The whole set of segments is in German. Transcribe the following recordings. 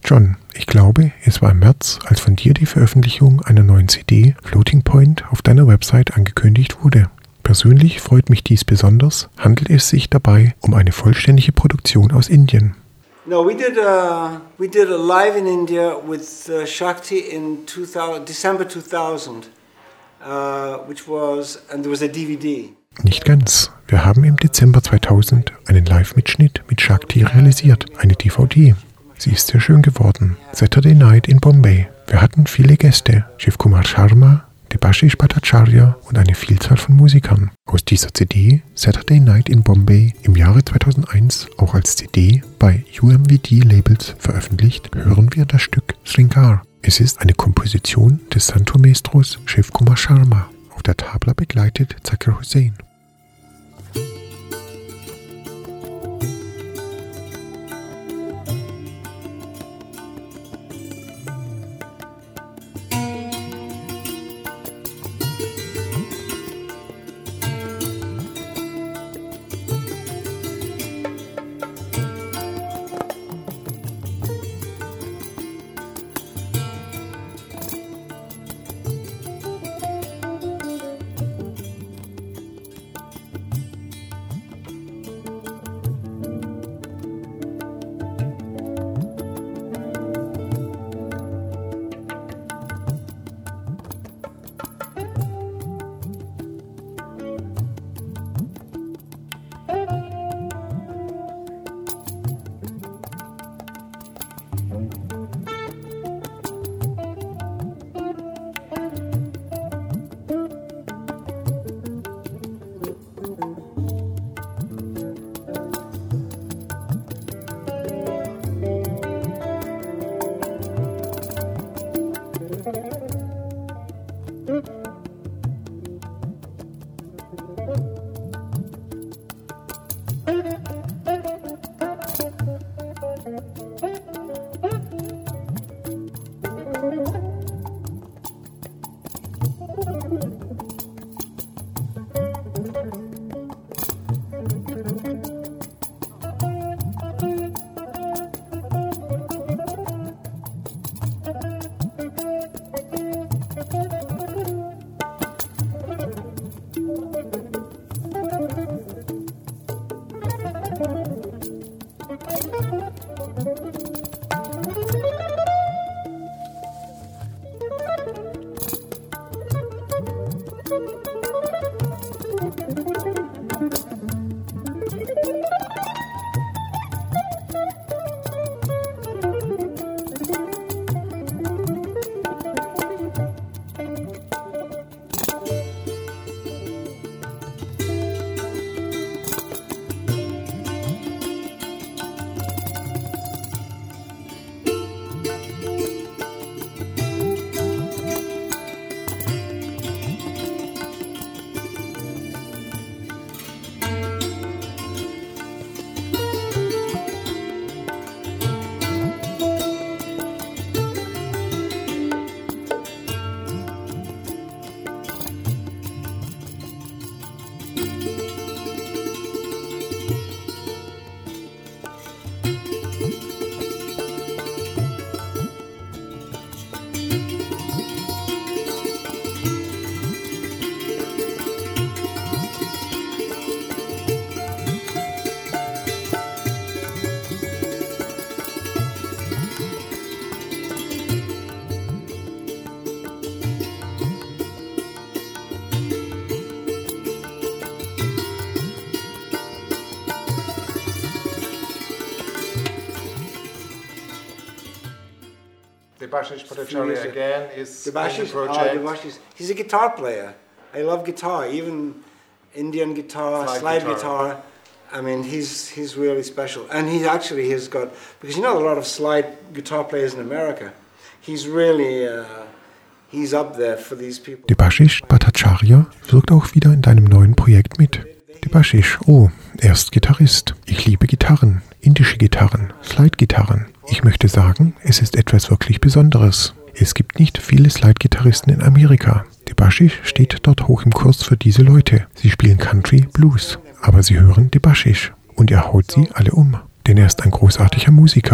John, ich glaube, es war im März, als von dir die Veröffentlichung einer neuen CD, Floating Point, auf deiner Website angekündigt wurde. Persönlich freut mich dies besonders. Handelt es sich dabei um eine vollständige Produktion aus Indien? No, we did a live in India with Shakti in December 2000, and there was a DVD. Nicht ganz. Wir haben im Dezember 2000 einen Live-Mitschnitt mit Shakti realisiert, eine DVD. Sie ist sehr schön geworden. Saturday Night in Bombay. Wir hatten viele Gäste. Shiv Kumar Sharma, Debashish Bhattacharya und eine Vielzahl von Musikern. Aus dieser CD, Saturday Night in Bombay, im Jahre 2001 auch als CD bei UMVD Labels veröffentlicht, hören wir das Stück Sringar. Es ist eine Komposition des Santur-Maestros Shiv Kumar Sharma. Auf der Tabla begleitet Zakir Hussain. Debashish Bhattacharya again is in the project. He's a guitar player. I love guitar, even Indian guitar, slide guitar. I mean, he's really special. And he actually has got, because you know a lot of slide guitar players in America, he's really, he's up there for these people. Debashish Bhattacharya wirkt auch wieder in deinem neuen Projekt mit. Debashish, oh, er ist Gitarrist. Ich liebe Gitarren, indische Gitarren, Slide-Gitarren. Ich möchte sagen, es ist etwas wirklich Besonderes. Es gibt nicht viele Slide-Gitarristen in Amerika. Debashish steht dort hoch im Kurs für diese Leute. Sie spielen Country, Blues, aber sie hören Debashish und er haut sie alle um. Denn er ist ein großartiger Musiker.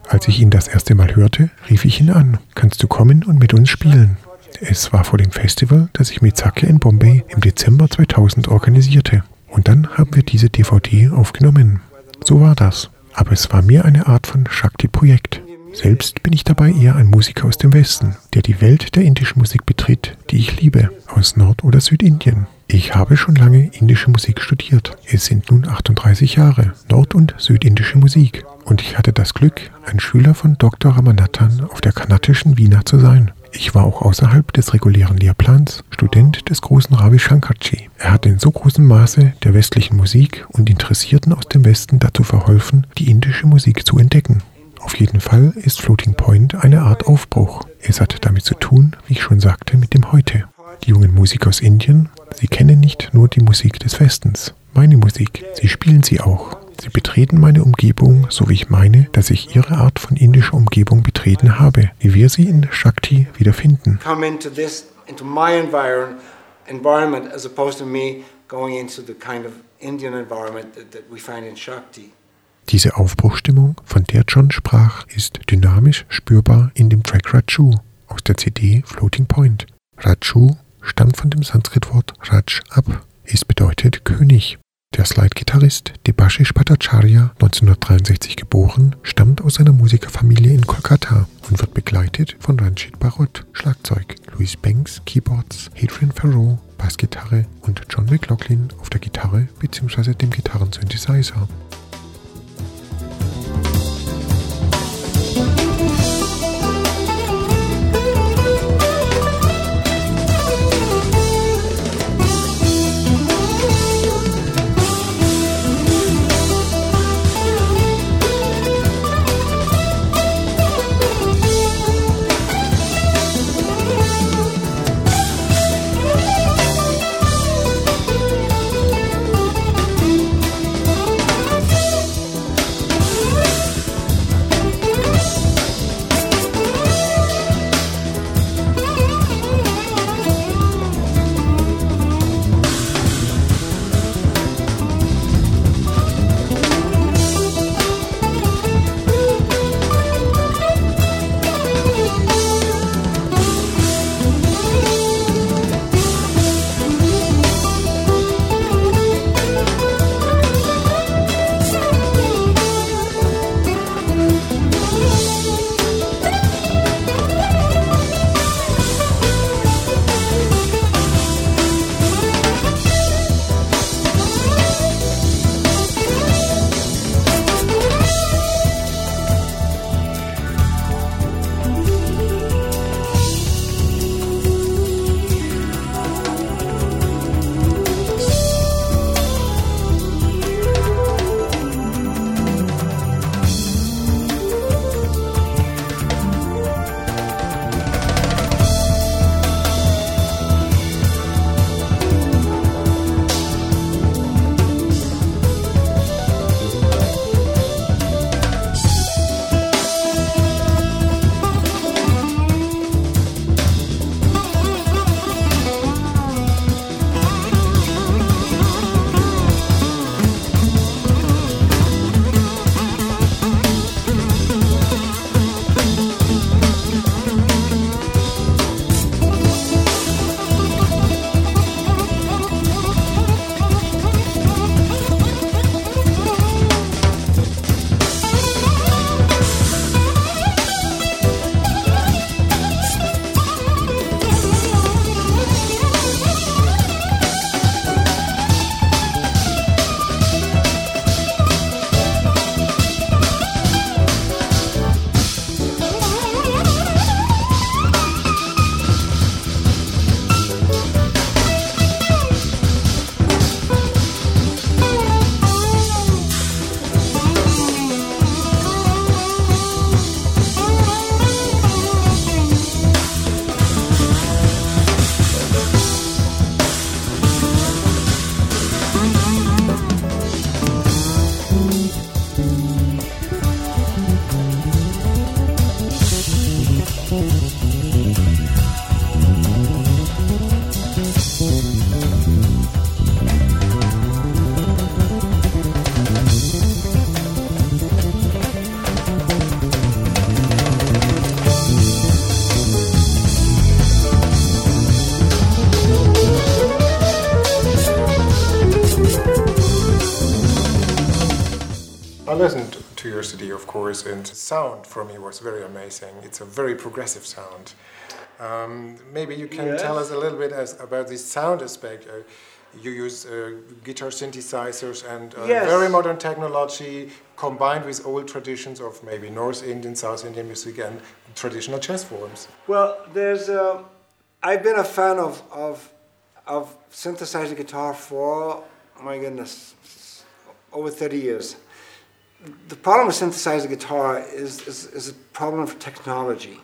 Als ich ihn das erste Mal hörte, rief ich ihn an. Kannst du kommen und mit uns spielen? Es war vor dem Festival, das ich mit Sakya in Bombay im Dezember 2000 organisierte. Und dann haben wir diese DVD aufgenommen. So war das. Aber es war mehr eine Art von Shakti-Projekt. Selbst bin ich dabei eher ein Musiker aus dem Westen, der die Welt der indischen Musik betritt, die ich liebe, aus Nord- oder Südindien. Ich habe schon lange indische Musik studiert. Es sind nun 38 Jahre nord- und südindische Musik. Und ich hatte das Glück, ein Schüler von Dr. Ramanathan auf der kanadischen Veena zu sein. Ich war auch außerhalb des regulären Lehrplans Student des großen Ravi Shankarji. Er hat in so großem Maße der westlichen Musik und Interessierten aus dem Westen dazu verholfen, die indische Musik zu entdecken. Auf jeden Fall ist Floating Point eine Art Aufbruch. Es hat damit zu tun, wie ich schon sagte, mit dem Heute. Die jungen Musiker aus Indien, sie kennen nicht nur die Musik des Westens, meine Musik, sie spielen sie auch. Sie betreten meine Umgebung, so wie ich meine, dass ich ihre Art von indischer Umgebung betreten habe, wie wir sie in Shakti wiederfinden. Come into my environment as opposed to me going into the kind of Indian environment that we find in Shakti. Diese Aufbruchsstimmung, von der John sprach, ist dynamisch spürbar in dem Track Raju aus der CD Floating Point. Raju stammt von dem Sanskritwort Raj ab. Es bedeutet König. Der Slide-Gitarrist Debashish Bhattacharya, 1963 geboren, stammt aus einer Musikerfamilie in Kolkata und wird begleitet von Ranjit Bharot, Schlagzeug, Louis Banks, Keyboards, Hadrian Farrow, Bassgitarre und John McLaughlin auf der Gitarre bzw. dem Gitarrensynthesizer. listened to your CD, of course, and the sound for me was very amazing. It's a very progressive sound. Maybe you can tell us a little bit about the sound aspect. You use guitar synthesizers and very modern technology combined with old traditions of maybe North Indian, South Indian music and traditional jazz forms. Well, I've been a fan of synthesizer guitar for, my goodness, over 30 years. The problem with synthesizer guitar is a problem of technology.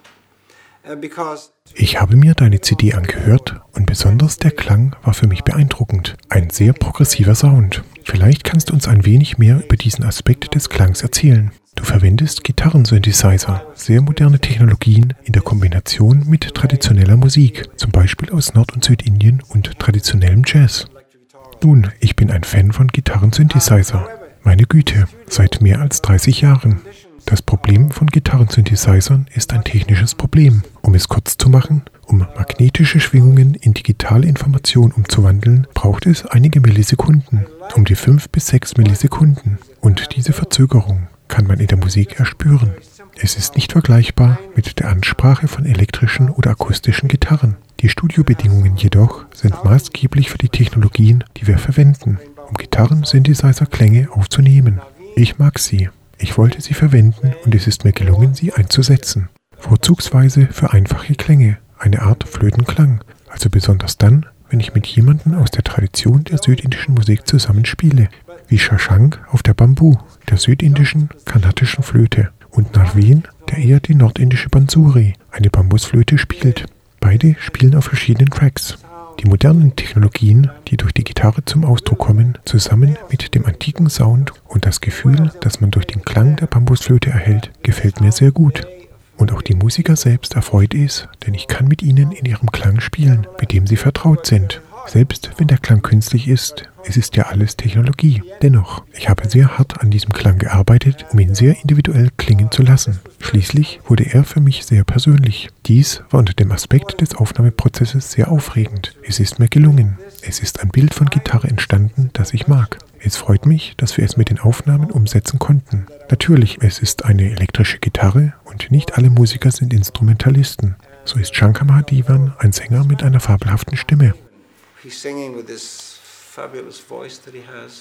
Ich habe mir deine CD angehört und besonders der Klang war für mich beeindruckend. Ein sehr progressiver Sound. Vielleicht kannst du uns ein wenig mehr über diesen Aspekt des Klangs erzählen. Du verwendest Gitarrensynthesizer, sehr moderne Technologien in der Kombination mit traditioneller Musik, zum Beispiel aus Nord- und Südindien und traditionellem Jazz. Nun, ich bin ein Fan von Gitarrensynthesizer. Meine Güte, seit mehr als 30 Jahren. Das Problem von Gitarrensynthesizern ist ein technisches Problem. Um es kurz zu machen, um magnetische Schwingungen in digitale Information umzuwandeln, braucht es einige Millisekunden, um die 5 bis 6 Millisekunden. Und diese Verzögerung kann man in der Musik erspüren. Es ist nicht vergleichbar mit der Ansprache von elektrischen oder akustischen Gitarren. Die Studiobedingungen jedoch sind maßgeblich für die Technologien, die wir verwenden, um Gitarren-Synthesizer-Klänge aufzunehmen. Ich mag sie. Ich wollte sie verwenden und es ist mir gelungen, sie einzusetzen. Vorzugsweise für einfache Klänge, eine Art Flötenklang. Also besonders dann, wenn ich mit jemandem aus der Tradition der südindischen Musik zusammenspiele, wie Shashank auf der Bambu, der südindischen kanadischen Flöte, und Naveen, der eher die nordindische Bansuri, eine Bambusflöte, spielt. Beide spielen auf verschiedenen Tracks. Die modernen Technologien, die durch die Gitarre zum Ausdruck kommen, zusammen mit dem antiken Sound und das Gefühl, das man durch den Klang der Bambusflöte erhält, gefällt mir sehr gut. Und auch die Musiker selbst erfreut es, denn ich kann mit ihnen in ihrem Klang spielen, mit dem sie vertraut sind. Selbst wenn der Klang künstlich ist, es ist ja alles Technologie. Dennoch, ich habe sehr hart an diesem Klang gearbeitet, um ihn sehr individuell klingen zu lassen. Schließlich wurde er für mich sehr persönlich. Dies war unter dem Aspekt des Aufnahmeprozesses sehr aufregend. Es ist mir gelungen. Es ist ein Bild von Gitarre entstanden, das ich mag. Es freut mich, dass wir es mit den Aufnahmen umsetzen konnten. Natürlich, es ist eine elektrische Gitarre und nicht alle Musiker sind Instrumentalisten. So ist Shankar Mahadevan ein Sänger mit einer fabelhaften Stimme. He's singing with this fabulous voice that he has.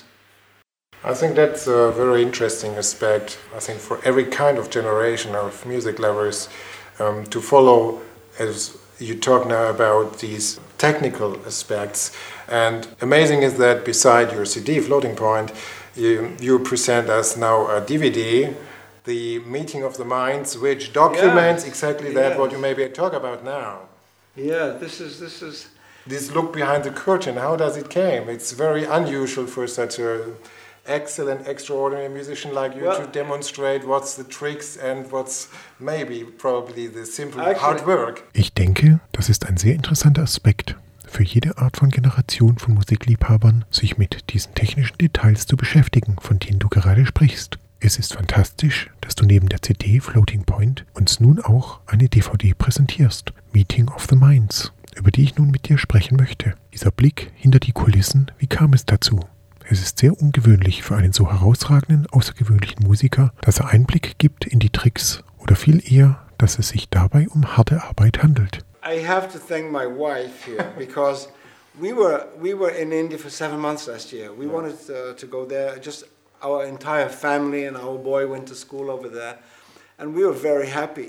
I think that's a very interesting aspect. I think for every kind of generation of music lovers to follow, as you talk now about these technical aspects. And amazing is that beside your CD, Floating Point, you present us now a DVD, The Meeting of the Minds, which documents exactly that what you maybe talk about now. Yeah, this is. This look behind the curtain, how does it came? It's very unusual for such an excellent, extraordinary musician like you to demonstrate what's the tricks and what's probably the simple hard work. Ich denke, das ist ein sehr interessanter Aspekt für jede Art von Generation von Musikliebhabern, sich mit diesen technischen Details zu beschäftigen, von denen du gerade sprichst. Es ist fantastisch, dass du neben der CD Floating Point uns nun auch eine DVD präsentierst, Meeting of the Minds, über die ich nun mit dir sprechen möchte. Dieser Blick hinter die Kulissen, wie kam es dazu? Es ist sehr ungewöhnlich für einen so herausragenden, außergewöhnlichen Musiker, dass er Einblick gibt in die Tricks oder viel eher, dass es sich dabei um harte Arbeit handelt. I have to thank my wife here because we were in India for 7 months last year. We wanted to go there. Just our entire family and our boy went to school over there, and we were very happy.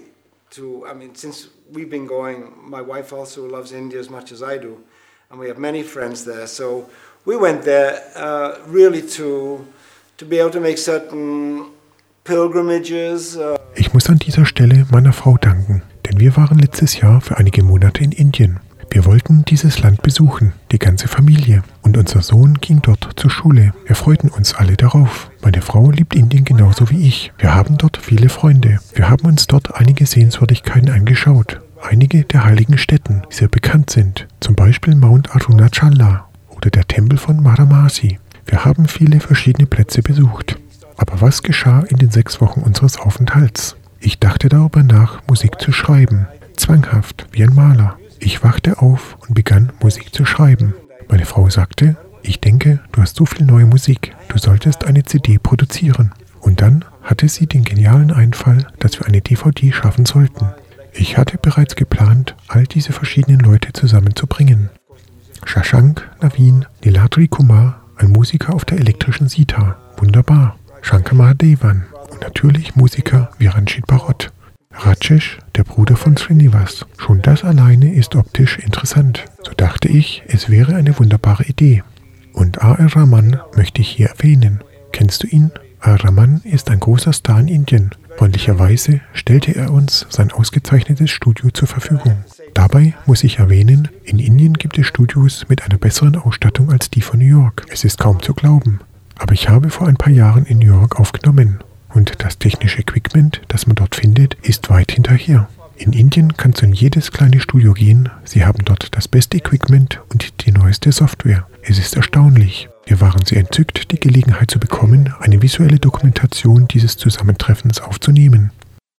Since we've been going, my wife also loves India as much as I do, and we have many friends there. So we went there really to be able to make certain pilgrimages. Ich muss an dieser Stelle meiner Frau danken, denn wir waren letztes Jahr für einige Monate in Indien. Wir wollten dieses Land besuchen, die ganze Familie. Und unser Sohn ging dort zur Schule. Wir freuten uns alle darauf. Meine Frau liebt Indien genauso wie ich. Wir haben dort viele Freunde. Wir haben uns dort einige Sehenswürdigkeiten angeschaut. Einige der heiligen Stätten, die sehr bekannt sind. Zum Beispiel Mount Arunachala oder der Tempel von Varanasi. Wir haben viele verschiedene Plätze besucht. Aber was geschah in den 6 Wochen unseres Aufenthalts? Ich dachte darüber nach, Musik zu schreiben. Zwanghaft, wie ein Maler. Ich wachte auf und begann, Musik zu schreiben. Meine Frau sagte, ich denke, du hast so viel neue Musik, du solltest eine CD produzieren. Und dann hatte sie den genialen Einfall, dass wir eine DVD schaffen sollten. Ich hatte bereits geplant, all diese verschiedenen Leute zusammenzubringen. Shashank, Naveen, Niladri Kumar, ein Musiker auf der elektrischen Sitar, wunderbar. Shankar Mahadevan und natürlich Musiker wie Ranjit Bharot. Rajesh, der Bruder von Srinivas. Schon das alleine ist optisch interessant. So dachte ich, es wäre eine wunderbare Idee. Und A.R. Rahman möchte ich hier erwähnen. Kennst du ihn? A.R. Rahman ist ein großer Star in Indien. Freundlicherweise stellte er uns sein ausgezeichnetes Studio zur Verfügung. Dabei muss ich erwähnen, in Indien gibt es Studios mit einer besseren Ausstattung als die von New York. Es ist kaum zu glauben. Aber ich habe vor ein paar Jahren in New York aufgenommen. Und das technische Equipment, das man dort findet, ist weit hinterher. In Indien kannst du in jedes kleine Studio gehen. Sie haben dort das beste Equipment und die neueste Software. Es ist erstaunlich. Wir waren sehr entzückt, die Gelegenheit zu bekommen, eine visuelle Dokumentation dieses Zusammentreffens aufzunehmen.